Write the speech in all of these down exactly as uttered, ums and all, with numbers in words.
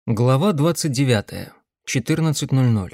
Глава двадцать девятая. четырнадцать ноль ноль.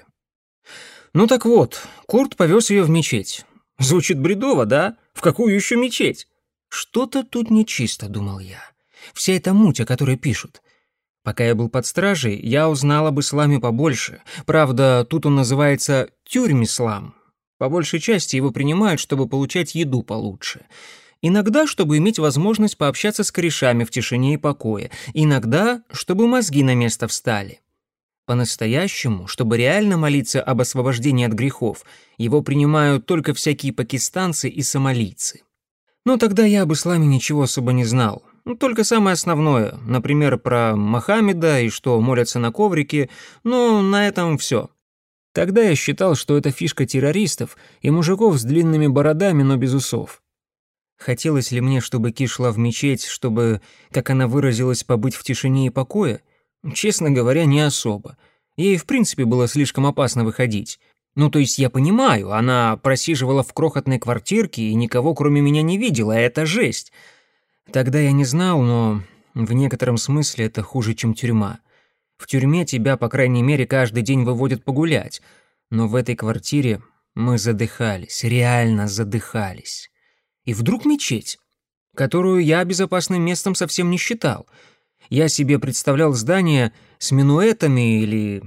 Ну так вот, Курт повез ее в мечеть. Звучит бредово, да? В какую еще мечеть? Что-то тут нечисто, думал я. Вся эта муть, о которой пишут. Пока я был под стражей, я узнал об исламе побольше. Правда, тут он называется тюрьм-ислам. По большей части его принимают, чтобы получать еду получше. Иногда, чтобы иметь возможность пообщаться с корешами в тишине и покое. Иногда, чтобы мозги на место встали. По-настоящему, чтобы реально молиться об освобождении от грехов, его принимают только всякие пакистанцы и сомалийцы. Но тогда я об исламе ничего особо не знал. Ну, только самое основное, например, про Мохаммеда и что молятся на коврике, но на этом все. Тогда я считал, что это фишка террористов и мужиков с длинными бородами, но без усов. Хотелось ли мне, чтобы Ки шла в мечеть, чтобы, как она выразилась, побыть в тишине и покое? Честно говоря, не особо. Ей, в принципе, было слишком опасно выходить. Ну, то есть я понимаю, она просиживала в крохотной квартирке и никого кроме меня не видела, а это жесть. Тогда я не знал, но в некотором смысле это хуже, чем тюрьма. В тюрьме тебя, по крайней мере, каждый день выводят погулять. Но в этой квартире мы задыхались, реально задыхались. И вдруг мечеть, которую я безопасным местом совсем не считал. Я себе представлял здание с минуэтами или...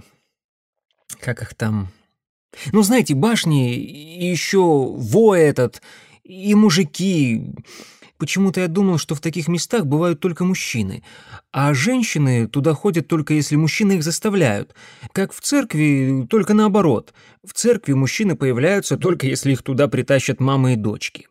как их там... Ну, знаете, башни, и еще вой этот, и мужики. Почему-то я думал, что в таких местах бывают только мужчины, а женщины туда ходят только если мужчины их заставляют. Как в церкви, только наоборот. В церкви мужчины появляются только если их туда притащат мамы и дочки.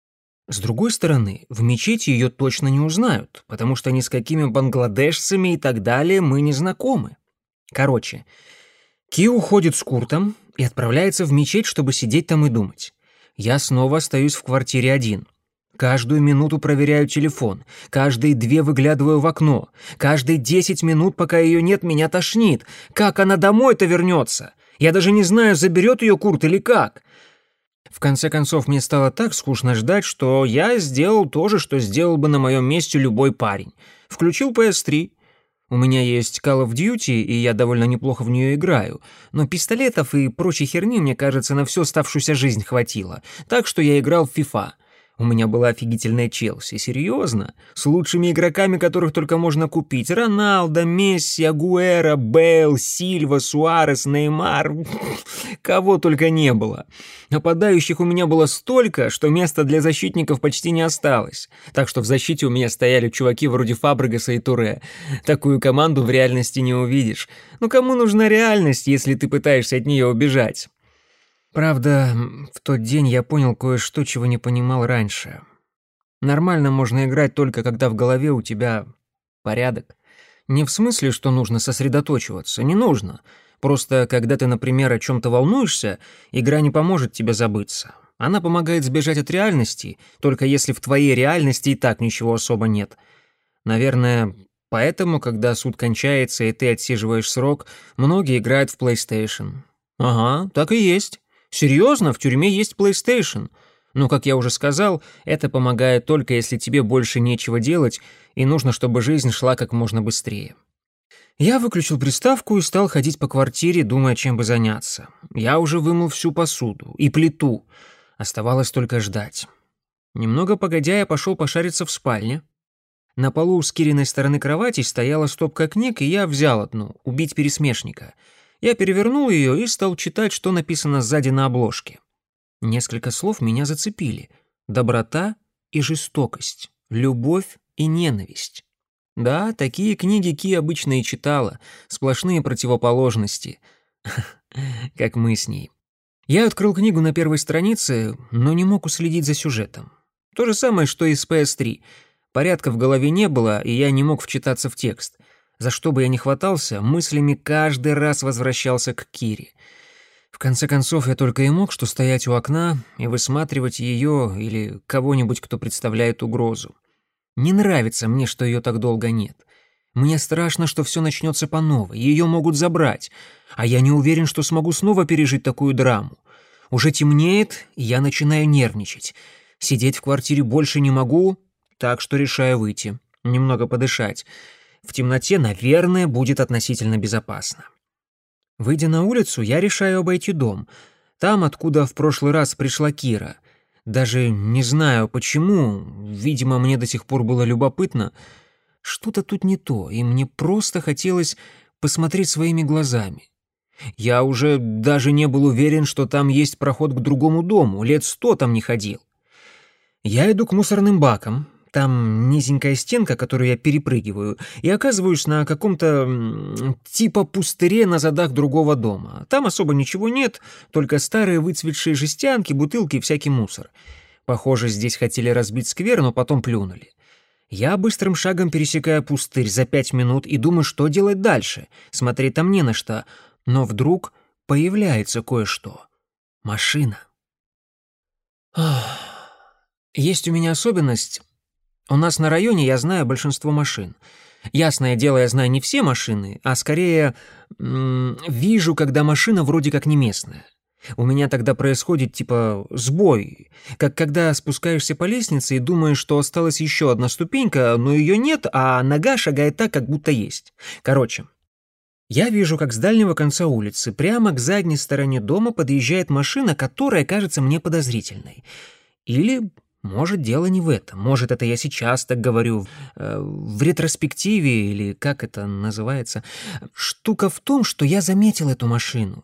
С другой стороны, в мечети ее точно не узнают, потому что ни с какими бангладешцами и так далее мы не знакомы. Короче, Ки уходит с Куртом и отправляется в мечеть, чтобы сидеть там и думать. Я снова остаюсь в квартире один. Каждую минуту проверяю телефон, каждые две выглядываю в окно, каждые десять минут, пока ее нет, меня тошнит. Как она домой-то вернется? Я даже не знаю, заберет ее Курт или как. В конце концов, мне стало так скучно ждать, что я сделал то же, что сделал бы на моем месте любой парень. Включил пи эс три. У меня есть Call of Duty, и я довольно неплохо в нее играю, но пистолетов и прочей херни, мне кажется, на всю оставшуюся жизнь хватило, так что я играл в FIFA. У меня была офигительная Челси, серьезно, с лучшими игроками, которых только можно купить. Роналдо, Месси, Агуэро, Бейл, Сильва, Суарес, Неймар, кого только не было. Нападающих у меня было столько, что места для защитников почти не осталось. Так что в защите у меня стояли чуваки вроде Фабрегаса и Туре. Такую команду в реальности не увидишь. Но кому нужна реальность, если ты пытаешься от нее убежать? Правда, в тот день я понял кое-что, чего не понимал раньше. Нормально можно играть только когда в голове у тебя порядок. Не в смысле, что нужно сосредоточиваться, не нужно. Просто когда ты, например, о чем-то волнуешься, игра не поможет тебе забыться. Она помогает сбежать от реальности, только если в твоей реальности и так ничего особо нет. Наверное, поэтому, когда суд кончается и ты отсиживаешь срок, многие играют в PlayStation. Ага, так и есть. Серьезно, в тюрьме есть PlayStation. Но, как я уже сказал, это помогает только если тебе больше нечего делать и нужно, чтобы жизнь шла как можно быстрее. Я выключил приставку и стал ходить по квартире, думая, чем бы заняться. Я уже вымыл всю посуду и плиту. Оставалось только ждать. Немного погодя, я пошел пошариться в спальне. На полу с Кириной стороны кровати стояла стопка книг, и я взял одну «Убить пересмешника». Я перевернул ее и стал читать, что написано сзади на обложке. Несколько слов меня зацепили. Доброта и жестокость, любовь и ненависть. Да, такие книги Ки обычно и читала, сплошные противоположности, как мы с ней. Я открыл книгу на первой странице, но не мог уследить за сюжетом. То же самое, что и с пи эс три. Порядка в голове не было, и я не мог вчитаться в текст. За что бы я ни хватался, мыслями каждый раз возвращался к Кире. В конце концов, я только и мог что стоять у окна и высматривать ее или кого-нибудь, кто представляет угрозу. Не нравится мне, что ее так долго нет. Мне страшно, что все начнется по новой, ее могут забрать, а я не уверен, что смогу снова пережить такую драму. Уже темнеет, и я начинаю нервничать. Сидеть в квартире больше не могу, так что решаю выйти, немного подышать. В темноте, наверное, будет относительно безопасно. Выйдя на улицу, я решаю обойти дом. Там, откуда в прошлый раз пришла Кира. Даже не знаю почему, видимо, мне до сих пор было любопытно. Что-то тут не то, и мне просто хотелось посмотреть своими глазами. Я уже даже не был уверен, что там есть проход к другому дому, лет сто там не ходил. Я иду к мусорным бакам. Там низенькая стенка, которую я перепрыгиваю, и оказываюсь на каком-то типа пустыре на задах другого дома. Там особо ничего нет, только старые выцветшие жестянки, бутылки и всякий мусор. Похоже, здесь хотели разбить сквер, но потом плюнули. Я быстрым шагом пересекаю пустырь за пять минут и думаю, что делать дальше. Смотреть там не на что. Но вдруг появляется кое-что. Машина. Ах. Есть у меня особенность. У нас на районе я знаю большинство машин. Ясное дело, я знаю не все машины, а скорее м- вижу, когда машина вроде как не местная. У меня тогда происходит типа сбой, как когда спускаешься по лестнице и думаешь, что осталась еще одна ступенька, но ее нет, а нога шагает так, как будто есть. Короче, я вижу, как с дальнего конца улицы прямо к задней стороне дома подъезжает машина, которая кажется мне подозрительной. Или... Может, дело не в этом. Может, это я сейчас так говорю, э, в ретроспективе, или как это называется. Штука в том, что я заметил эту машину.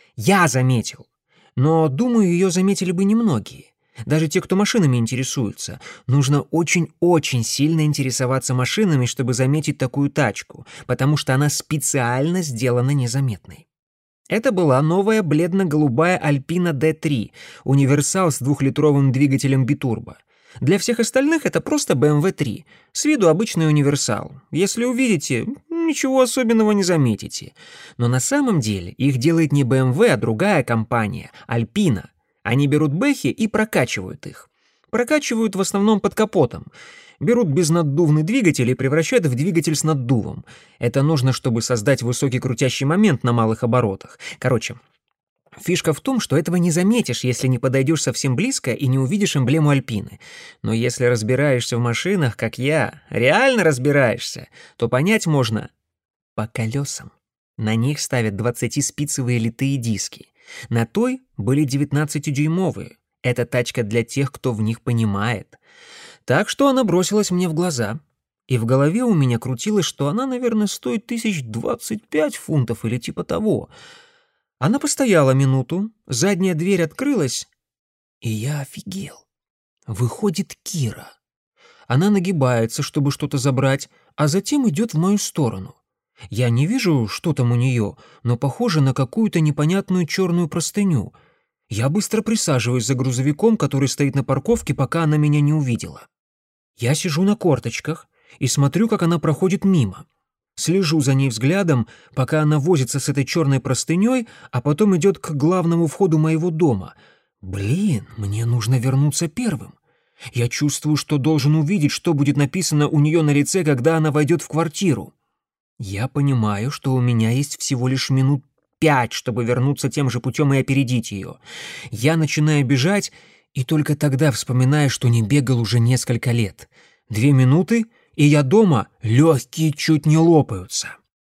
Я заметил. Но, думаю, ее заметили бы немногие. Даже те, кто машинами интересуется. Нужно очень-очень сильно интересоваться машинами, чтобы заметить такую тачку, потому что она специально сделана незаметной. Это была новая бледно-голубая Alpina ди три, универсал с двухлитровым двигателем битурбо. Для всех остальных это просто бэ эм вэ три, с виду обычный универсал. Если увидите, ничего особенного не заметите. Но на самом деле их делает не бэ эм вэ, а другая компания — Alpina. Они берут бэхи и прокачивают их. Прокачивают в основном под капотом. Берут безнаддувный двигатель и превращают в двигатель с наддувом. Это нужно, чтобы создать высокий крутящий момент на малых оборотах. Короче, фишка в том, что этого не заметишь, если не подойдешь совсем близко и не увидишь эмблему Альпины. Но если разбираешься в машинах, как я, реально разбираешься, то понять можно по колесам. На них ставят двадцатиспицевые литые диски. На той были девятнадцатидюймовые. Это тачка для тех, кто в них понимает. Так что она бросилась мне в глаза, и в голове у меня крутилось, что она, наверное, стоит тысяч двадцать пять фунтов или типа того. Она постояла минуту, задняя дверь открылась, и я офигел. Выходит Кира. Она нагибается, чтобы что-то забрать, а затем идет в мою сторону. Я не вижу, что там у нее, но похоже на какую-то непонятную черную простыню. Я быстро присаживаюсь за грузовиком, который стоит на парковке, пока она меня не увидела. Я сижу на корточках и смотрю, как она проходит мимо. Слежу за ней взглядом, пока она возится с этой черной простыней, а потом идет к главному входу моего дома. Блин, мне нужно вернуться первым. Я чувствую, что должен увидеть, что будет написано у нее на лице, когда она войдет в квартиру. Я понимаю, что у меня есть всего лишь минут пять, чтобы вернуться тем же путем и опередить ее. Я начинаю бежать, и только тогда вспоминаю, что не бегал уже несколько лет. Две минуты, и я дома, легкие чуть не лопаются.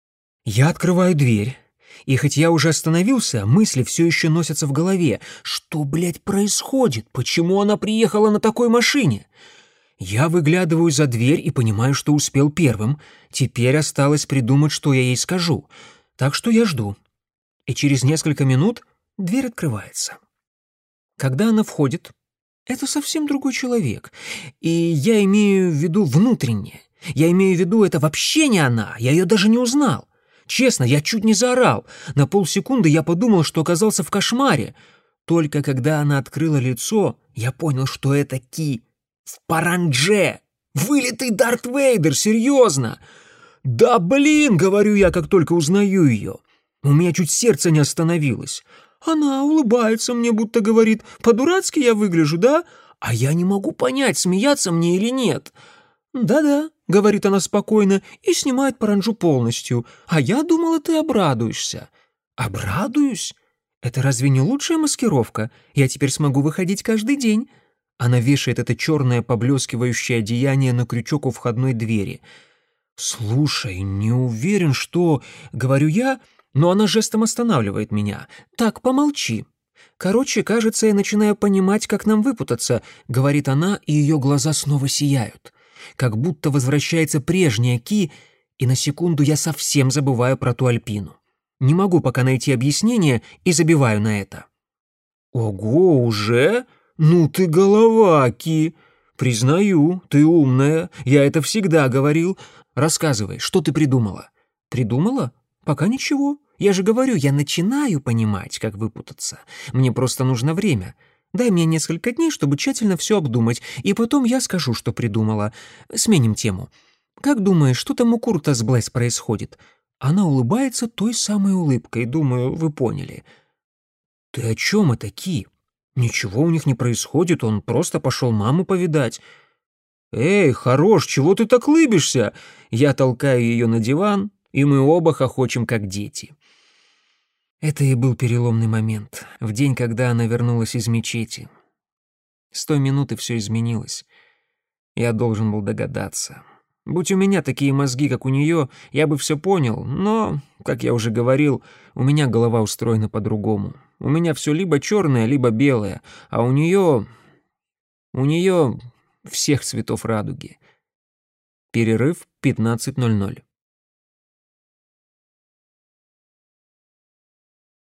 Я открываю дверь, и хоть я уже остановился, мысли все еще носятся в голове. Что, блядь, происходит? Почему она приехала на такой машине? Я выглядываю за дверь и понимаю, что успел первым. Теперь осталось придумать, что я ей скажу. Так что я жду. И через несколько минут дверь открывается. Когда она входит, это совсем другой человек. И я имею в виду внутреннее. Я имею в виду, это вообще не она. Я ее даже не узнал. Честно, я чуть не заорал. На полсекунды я подумал, что оказался в кошмаре. Только когда она открыла лицо, я понял, что это Ки в парандже. Вылитый Дарт Вейдер, серьезно. Да блин, говорю я, как только узнаю ее. У меня чуть сердце не остановилось. Она улыбается мне, будто говорит: «По-дурацки я выгляжу, да?» А я не могу понять, смеяться мне или нет. «Да-да», — говорит она спокойно и снимает паранджу полностью. «А я думала, ты обрадуешься». «Обрадуюсь? Это разве не лучшая маскировка? Я теперь смогу выходить каждый день». Она вешает это черное поблескивающее одеяние на крючок у входной двери. «Слушай, не уверен, что...» — говорю я, но она жестом останавливает меня. «Так, помолчи. Короче, кажется, я начинаю понимать, как нам выпутаться», — говорит она, и ее глаза снова сияют. Как будто возвращается прежняя Ки, и на секунду я совсем забываю про ту Альпину. Не могу пока найти объяснение и забиваю на это. «Ого, уже? Ну ты голова, Ки! Признаю, ты умная, я это всегда говорил. Рассказывай, что ты придумала?» «Придумала? Пока ничего. Я же говорю, я начинаю понимать, как выпутаться. Мне просто нужно время. Дай мне несколько дней, чтобы тщательно все обдумать, и потом я скажу, что придумала. Сменим тему. Как думаешь, что там у Курта с Блэс происходит?» Она улыбается той самой улыбкой, думаю, вы поняли. «Ты о чем это, Ки? Ничего у них не происходит, он просто пошел маму повидать». «Эй, хорош, чего ты так лыбишься?» Я толкаю ее на диван, и мы оба хохочем, как дети. Это и был переломный момент, в день, когда она вернулась из мечети. С той минуты все изменилось. Я должен был догадаться. Будь у меня такие мозги, как у нее, я бы все понял, но, как я уже говорил, у меня голова устроена по-другому. У меня все либо черное, либо белое, а у нее... у нее всех цветов радуги. Перерыв пятнадцать ноль ноль.